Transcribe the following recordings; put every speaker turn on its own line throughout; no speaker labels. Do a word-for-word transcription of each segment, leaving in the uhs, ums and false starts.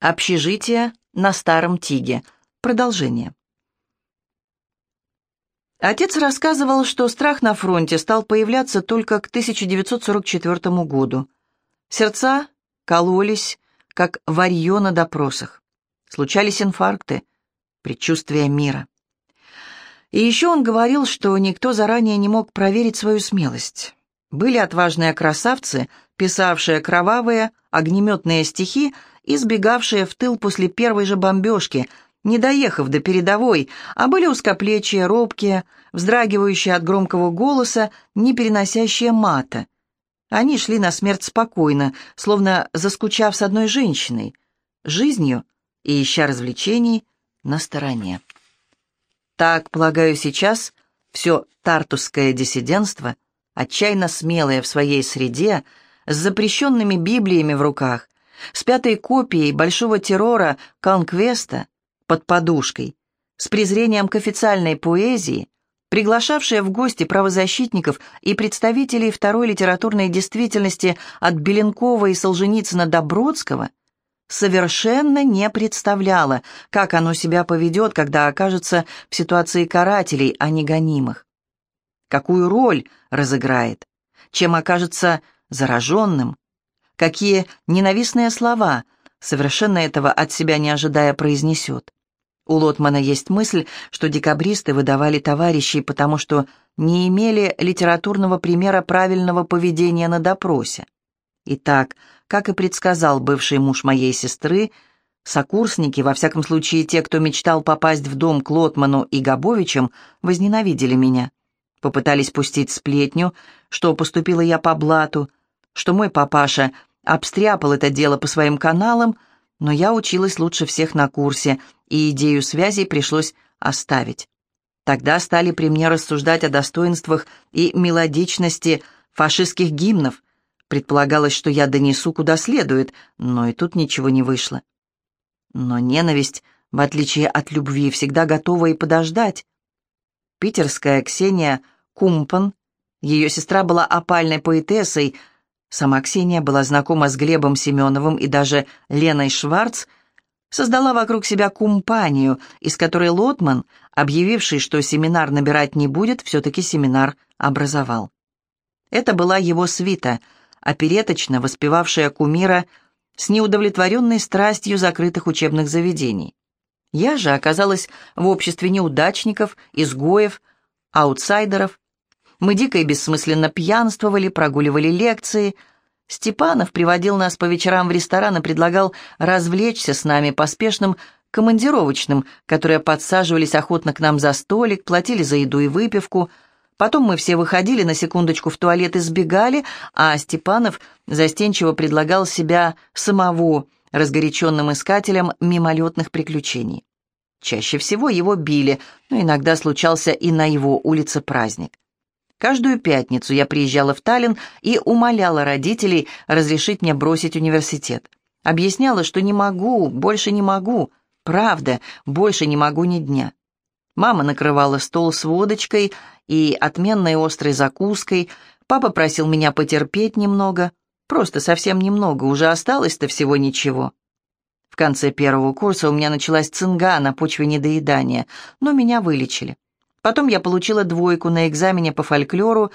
Общежитие на Старом Тиге. Продолжение. Отец рассказывал, что страх на фронте стал появляться только к тысяча девятьсот сорок четвёртому году. Сердца кололись, как варьё на допросах. Случались инфаркты, предчувствия мира. И еще он говорил, что никто заранее не мог проверить свою смелость. Были отважные красавцы, писавшие кровавые, огнеметные стихи и сбегавшие в тыл после первой же бомбежки, не доехав до передовой, а были узкоплечие, робкие, вздрагивающие от громкого голоса, не переносящие мата. Они шли на смерть спокойно, словно заскучав с одной женщиной, жизнью и ища развлечений на стороне. Так, полагаю, сейчас все тартусское диссидентство, отчаянно смелое в своей среде, с запрещенными Библиями в руках, с пятой копией большого террора «Конквеста» под подушкой, с презрением к официальной поэзии, приглашавшая в гости правозащитников и представителей второй литературной действительности от Беленкова и Солженицына до Бродского, совершенно не представляла, как оно себя поведет, когда окажется в ситуации карателей, а не гонимых. Какую роль разыграет, чем окажется зараженным, какие ненавистные слова, совершенно этого от себя не ожидая, произнесет. У Лотмана есть мысль, что декабристы выдавали товарищей, потому что не имели литературного примера правильного поведения на допросе. Итак, как и предсказал бывший муж моей сестры, сокурсники, во всяком случае те, кто мечтал попасть в дом к Лотману и Габовичам, возненавидели меня. Попытались пустить сплетню, что поступила я по блату, что мой папаша обстряпал это дело по своим каналам, но я училась лучше всех на курсе, и идею связей пришлось оставить. Тогда стали при мне рассуждать о достоинствах и мелодичности фашистских гимнов. Предполагалось, что я донесу куда следует, но и тут ничего не вышло. Но ненависть, в отличие от любви, всегда готова и подождать. Питерская Ксения Кумпан, ее сестра была опальной поэтессой, сама Ксения была знакома с Глебом Семеновым и даже Леной Шварц, создала вокруг себя компанию, из которой Лотман, объявивший, что семинар набирать не будет, все-таки семинар образовал. Это была его свита, опереточно воспевавшая кумира с неудовлетворенной страстью закрытых учебных заведений. Я же оказалась в обществе неудачников, изгоев, аутсайдеров. Мы дико и бессмысленно пьянствовали, прогуливали лекции. Степанов приводил нас по вечерам в ресторан и предлагал развлечься с нами поспешным командировочным, которые подсаживались охотно к нам за столик, платили за еду и выпивку. Потом мы все выходили на секундочку в туалет и сбегали, а Степанов застенчиво предлагал себя самого разгоряченным искателям мимолетных приключений. Чаще всего его били, но иногда случался и на его улице праздник. Каждую пятницу я приезжала в Таллин и умоляла родителей разрешить мне бросить университет. Объясняла, что не могу, больше не могу, правда, больше не могу ни дня. Мама накрывала стол с водочкой и отменной острой закуской, папа просил меня потерпеть немного, просто совсем немного, уже осталось-то всего ничего. В конце первого курса у меня началась цинга на почве недоедания, но меня вылечили. Потом я получила двойку на экзамене по фольклору.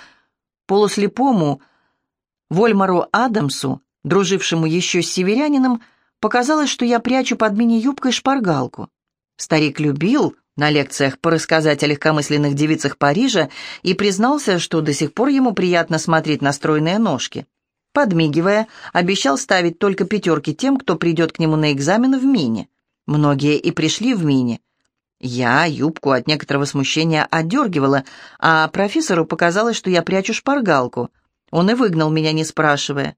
Полуслепому Вольмару Адамсу, дружившему еще с северянином, показалось, что я прячу под мини-юбкой шпаргалку. Старик любил на лекциях порассказать о легкомысленных девицах Парижа и признался, что до сих пор ему приятно смотреть на стройные ножки. Подмигивая, обещал ставить только пятерки тем, кто придет к нему на экзамен в мини. Многие и пришли в мини. Я юбку от некоторого смущения отдергивала, а профессору показалось, что я прячу шпаргалку. Он и выгнал меня, не спрашивая.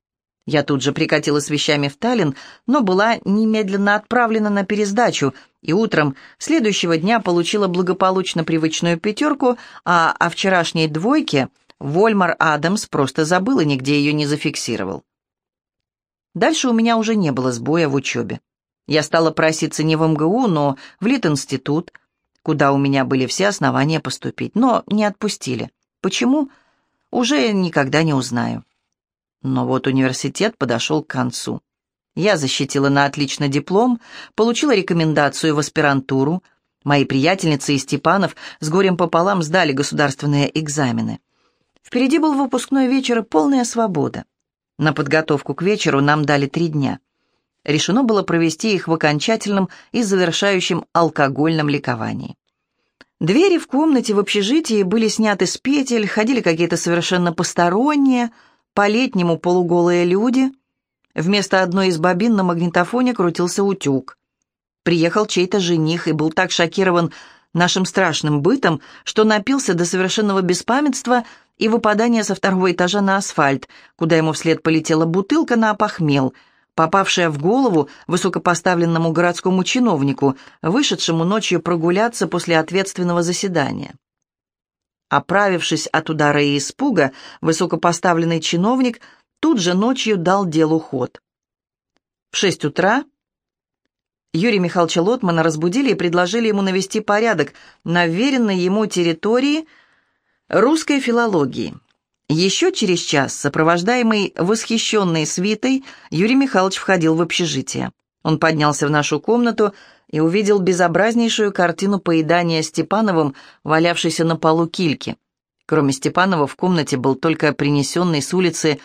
Я тут же прикатила с вещами в Таллин, но была немедленно отправлена на пересдачу, и утром следующего дня получила благополучно привычную пятерку, а о вчерашней двойке Вольмар Адамс просто забыл и нигде ее не зафиксировал. Дальше у меня уже не было сбоя в учебе. Я стала проситься не в эм гэ у, но в Литинститут, куда у меня были все основания поступить, но не отпустили. Почему? Уже никогда не узнаю. Но вот университет подошел к концу. Я защитила на отлично диплом, получила рекомендацию в аспирантуру. Мои приятельницы и Степанов с горем пополам сдали государственные экзамены. Впереди был выпускной вечер и полная свобода. На подготовку к вечеру нам дали три дня. Решено было провести их в окончательном и завершающем алкогольном ликовании. Двери в комнате в общежитии были сняты с петель, ходили какие-то совершенно посторонние, по-летнему полуголые люди. Вместо одной из бобин на магнитофоне крутился утюг. Приехал чей-то жених и был так шокирован нашим страшным бытом, что напился до совершенного беспамятства и выпадания со второго этажа на асфальт, куда ему вслед полетела бутылка на опохмел, попавшая в голову высокопоставленному городскому чиновнику, вышедшему ночью прогуляться после ответственного заседания. Оправившись от удара и испуга, высокопоставленный чиновник тут же ночью дал делу ход. В шесть утра Юрия Михайловича Лотмана разбудили и предложили ему навести порядок на вверенной ему территории русской филологии. Еще через час, сопровождаемый восхищенной свитой, Юрий Михайлович входил в общежитие. Он поднялся в нашу комнату и увидел безобразнейшую картину поедания Степановым, валявшейся на полу кильки. Кроме Степанова в комнате был только принесенный с улицы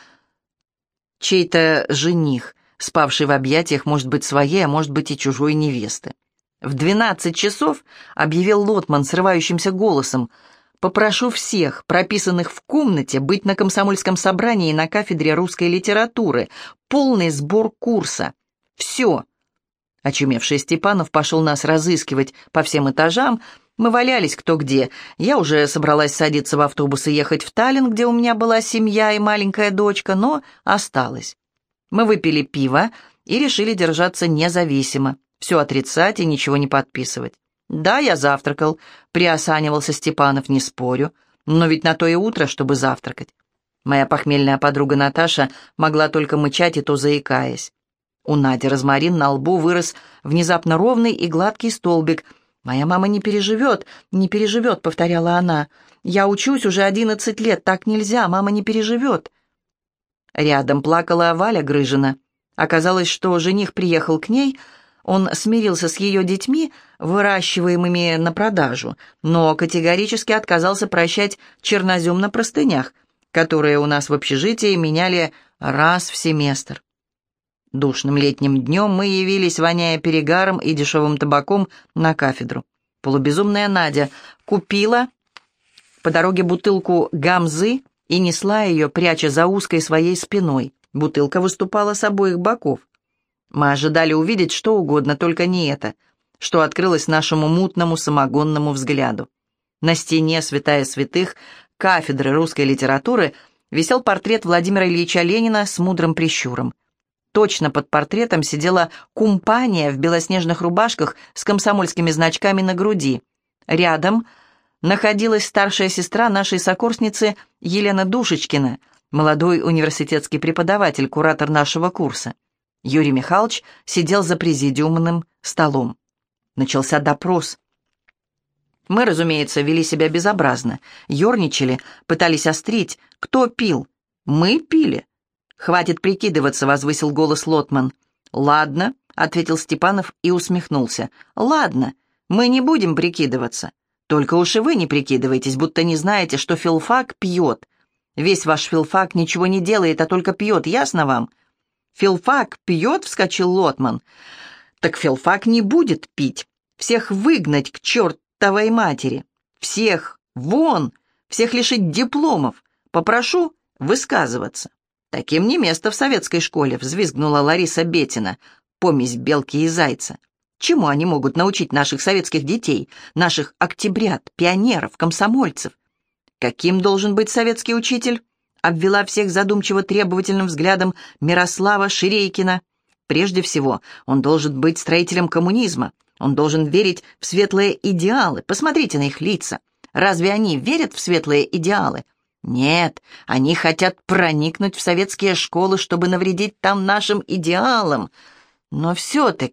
чей-то жених, спавший в объятиях, может быть, своей, а может быть, и чужой невесты. В двенадцать часов объявил Лотман срывающимся голосом: «Попрошу всех, прописанных в комнате, быть на комсомольском собрании на кафедре русской литературы. Полный сбор курса. Все». Очумевший Степанов пошел нас разыскивать по всем этажам. Мы валялись кто где. Я уже собралась садиться в автобус и ехать в Таллин, где у меня была семья и маленькая дочка, но осталась. Мы выпили пиво и решили держаться независимо, все отрицать и ничего не подписывать. «Да, я завтракал», — приосанивался Степанов, не спорю, но ведь на то и утро, чтобы завтракать. Моя похмельная подруга Наташа могла только мычать и то заикаясь. У Нади розмарин на лбу вырос внезапно ровный и гладкий столбик. «Моя мама не переживет, не переживет», — повторяла она. «Я учусь уже одиннадцать лет, так нельзя, мама не переживет». Рядом плакала Валя Грыжина. Оказалось, что жених приехал к ней, он смирился с ее детьми, выращиваемыми на продажу, но категорически отказался прощать чернозем на простынях, которые у нас в общежитии меняли раз в семестр. Душным летним днем мы явились, воняя перегаром и дешевым табаком, на кафедру. Полубезумная Надя купила по дороге бутылку гамзы и несла ее, пряча за узкой своей спиной. Бутылка выступала с обоих боков. Мы ожидали увидеть что угодно, только не это, что открылось нашему мутному самогонному взгляду. На стене святая святых кафедры русской литературы висел портрет Владимира Ильича Ленина с мудрым прищуром. Точно под портретом сидела кумпания в белоснежных рубашках с комсомольскими значками на груди. Рядом находилась старшая сестра нашей сокурсницы Елена Душечкина, молодой университетский преподаватель, куратор нашего курса. Юрий Михайлович сидел за президиумным столом. Начался допрос. Мы, разумеется, вели себя безобразно, ерничали, пытались острить. Кто пил? Мы пили. «Хватит прикидываться», — возвысил голос Лотман. «Ладно», — ответил Степанов и усмехнулся. «Ладно, мы не будем прикидываться. Только уж и вы не прикидывайтесь, будто не знаете, что филфак пьет. Весь ваш филфак ничего не делает, а только пьет, ясно вам?» «Филфак пьет?» — вскочил Лотман. «Так филфак не будет пить. Всех выгнать к чертовой матери. Всех вон, всех лишить дипломов. Попрошу высказываться». «Таким не место в советской школе», — взвизгнула Лариса Бетина, помесь белки и зайца. «Чему они могут научить наших советских детей, наших октябрят, пионеров, комсомольцев?» «Каким должен быть советский учитель?» — обвела всех задумчиво требовательным взглядом Мирослава Ширейкина. «Прежде всего, он должен быть строителем коммунизма. Он должен верить в светлые идеалы. Посмотрите на их лица. Разве они верят в светлые идеалы? Нет, они хотят проникнуть в советские школы, чтобы навредить там нашим идеалам. Но все-таки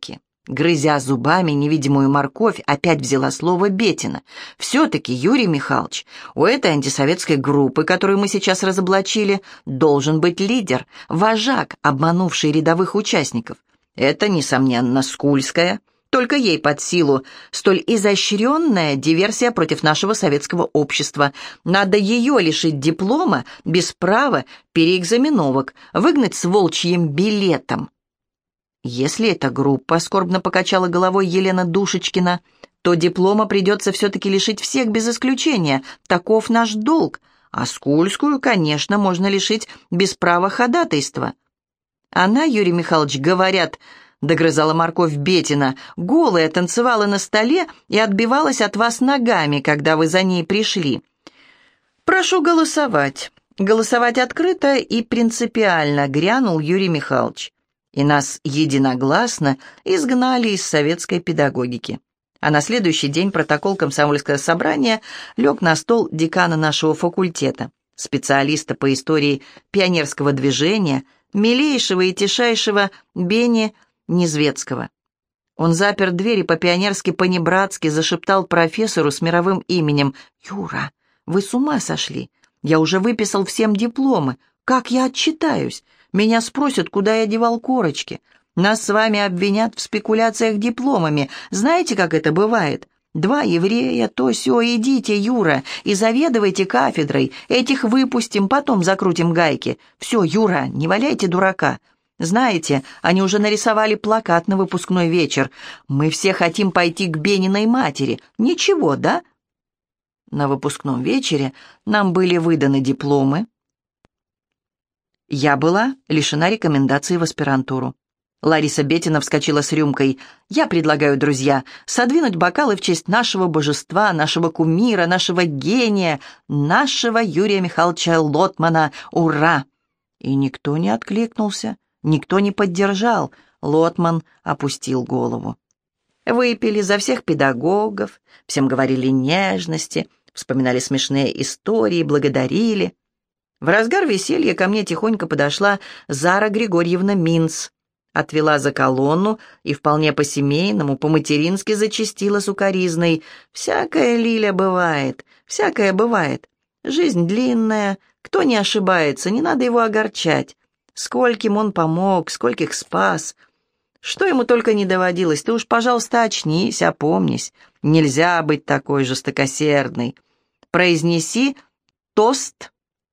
Грызя зубами невидимую морковь, опять взяла слово Бетина. «Все-таки, Юрий Михайлович, у этой антисоветской группы, которую мы сейчас разоблачили, должен быть лидер, вожак, обманувший рядовых участников. Это, несомненно, Скульская. Только ей под силу столь изощренная диверсия против нашего советского общества. Надо ее лишить диплома без права переэкзаменовок, выгнать с волчьим билетом». «Если эта группа», — скорбно покачала головой Елена Душечкина, «то диплома придется все-таки лишить всех без исключения. Таков наш долг. А Скульскую, конечно, можно лишить без права ходатайства». «Она, Юрий Михайлович, говорят...» — догрызала морковь Бетина, «голая танцевала на столе и отбивалась от вас ногами, когда вы за ней пришли». «Прошу голосовать. Голосовать открыто и принципиально», — грянул Юрий Михайлович. И нас единогласно изгнали из советской педагогики. А на следующий день протокол комсомольского собрания лег на стол декана нашего факультета, специалиста по истории пионерского движения, милейшего и тишайшего Бени Незвецкого. Он запер дверь и по-пионерски, по-небратски зашептал профессору с мировым именем: «Юра, вы с ума сошли? Я уже выписал всем дипломы. Как я отчитаюсь? Меня спросят, куда я девал корочки. Нас с вами обвинят в спекуляциях дипломами. Знаете, как это бывает? Два еврея, то сё, идите, Юра, и заведуйте кафедрой. Этих выпустим, потом закрутим гайки. Все, Юра, не валяйте дурака. Знаете, они уже нарисовали плакат на выпускной вечер. Мы все хотим пойти к Бениной матери. Ничего, да?» На выпускном вечере нам были выданы дипломы. Я была лишена рекомендации в аспирантуру. Лариса Бетина вскочила с рюмкой. «Я предлагаю, друзья, содвинуть бокалы в честь нашего божества, нашего кумира, нашего гения, нашего Юрия Михайловича Лотмана. Ура!» И никто не откликнулся, никто не поддержал. Лотман опустил голову. Выпили за всех педагогов, всем говорили нежности, вспоминали смешные истории, благодарили. В разгар веселья ко мне тихонько подошла Зара Григорьевна Минц, отвела за колонну и вполне по-семейному, по-матерински зачастила сукоризной: «Всякая, Лиля, бывает, всякое бывает. Жизнь длинная, кто не ошибается, не надо его огорчать. Скольким он помог, скольких спас. Что ему только не доводилось, ты уж, пожалуйста, очнись, опомнись. Нельзя быть такой жестокосердной. Произнеси тост».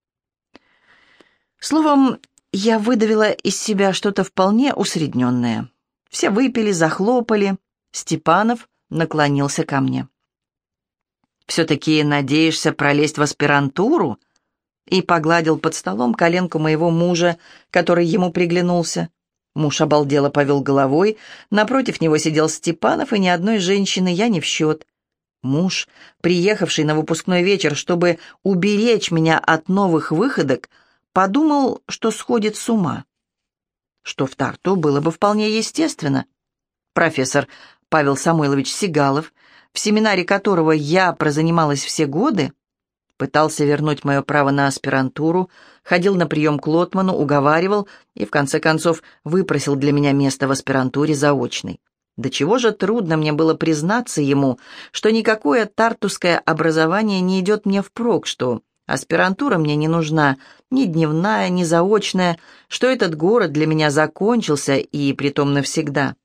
Словом, я выдавила из себя что-то вполне усредненное. Все выпили, захлопали. Степанов наклонился ко мне. «Все-таки надеешься пролезть в аспирантуру?» И погладил под столом коленку моего мужа, который ему приглянулся. Муж обалдело повел головой. Напротив него сидел Степанов, и ни одной женщины я не в счет. Муж, приехавший на выпускной вечер, чтобы уберечь меня от новых выходок, подумал, что сходит с ума. Что в Тарту было бы вполне естественно. Профессор Павел Самойлович Сигалов, в семинаре которого я прозанималась все годы, пытался вернуть мое право на аспирантуру, ходил на прием к Лотману, уговаривал и, в конце концов, выпросил для меня место в аспирантуре заочной. До чего же трудно мне было признаться ему, что никакое тартусское образование не идет мне впрок, что аспирантура мне не нужна, ни дневная, ни заочная, что этот город для меня закончился, и притом навсегда.